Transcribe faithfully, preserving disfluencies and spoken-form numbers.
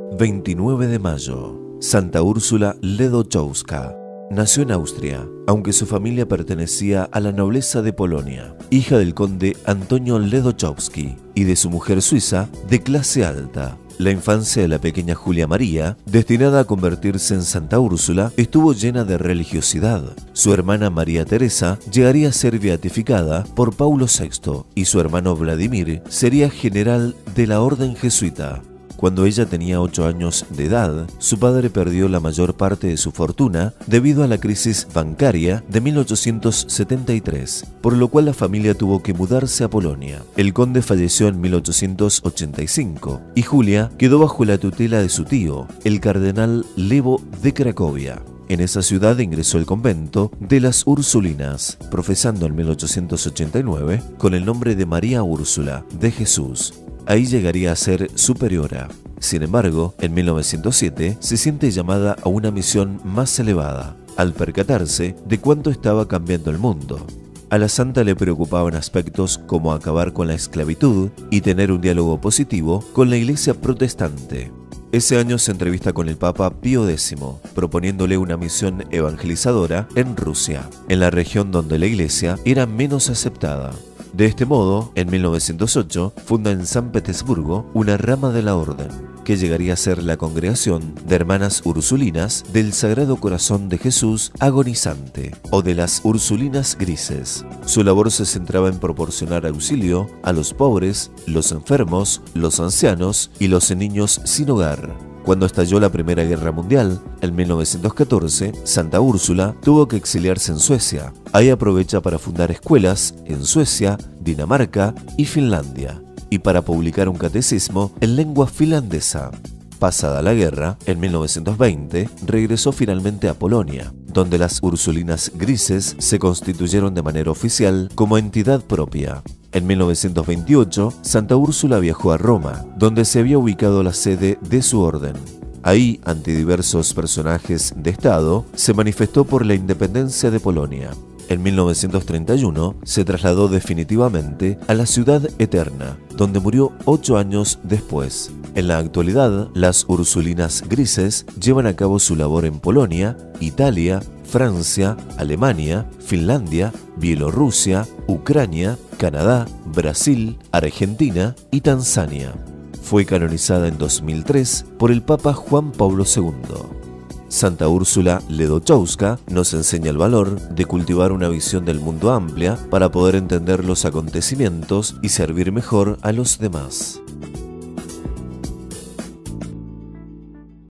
veintinueve de mayo. Santa Úrsula Ledóchowska. Nació en Austria, aunque su familia pertenecía a la nobleza de Polonia, hija del conde Antonio Ledóchowski y de su mujer suiza de clase alta. La infancia de la pequeña Julia María, destinada a convertirse en Santa Úrsula, estuvo llena de religiosidad. Su hermana María Teresa llegaría a ser beatificada por Paulo sexto y su hermano Vladimir sería general de la orden jesuita. Cuando ella tenía ocho años de edad, su padre perdió la mayor parte de su fortuna debido a la crisis bancaria de mil ochocientos setenta y tres, por lo cual la familia tuvo que mudarse a Polonia. El conde falleció en mil ochocientos ochenta y cinco y Julia quedó bajo la tutela de su tío, el cardenal Lewo de Cracovia. En esa ciudad ingresó al convento de las Ursulinas, profesando en mil ochocientos ochenta y nueve con el nombre de María Úrsula de Jesús. Ahí llegaría a ser superiora. Sin embargo, en mil novecientos siete se siente llamada a una misión más elevada, al percatarse de cuánto estaba cambiando el mundo. A la santa le preocupaban aspectos como acabar con la esclavitud y tener un diálogo positivo con la iglesia protestante. Ese año se entrevista con el Papa Pío décimo, proponiéndole una misión evangelizadora en Rusia, en la región donde la iglesia era menos aceptada. De este modo, en mil novecientos ocho, funda en San Petersburgo una rama de la orden, que llegaría a ser la Congregación de Hermanas Ursulinas del Sagrado Corazón de Jesús Agonizante, o de las Ursulinas Grises. Su labor se centraba en proporcionar auxilio a los pobres, los enfermos, los ancianos y los niños sin hogar. Cuando estalló la Primera Guerra Mundial, en mil novecientos catorce, Santa Úrsula tuvo que exiliarse en Suecia. Ahí aprovecha para fundar escuelas en Suecia, Dinamarca y Finlandia, y para publicar un catecismo en lengua finlandesa. Pasada la guerra, en mil novecientos veinte, regresó finalmente a Polonia, donde las Ursulinas Grises se constituyeron de manera oficial como entidad propia. En mil novecientos veintiocho, Santa Úrsula viajó a Roma, donde se había ubicado la sede de su orden. Ahí, ante diversos personajes de Estado, se manifestó por la independencia de Polonia. En mil novecientos treinta y uno, se trasladó definitivamente a la Ciudad Eterna, donde murió ocho años después. En la actualidad, las Ursulinas Grises llevan a cabo su labor en Polonia, Italia, Francia, Alemania, Finlandia, Bielorrusia, Ucrania, Canadá, Brasil, Argentina y Tanzania. Fue canonizada en dos mil tres por el Papa Juan Pablo segundo. Santa Úrsula Ledóchowska nos enseña el valor de cultivar una visión del mundo amplia para poder entender los acontecimientos y servir mejor a los demás.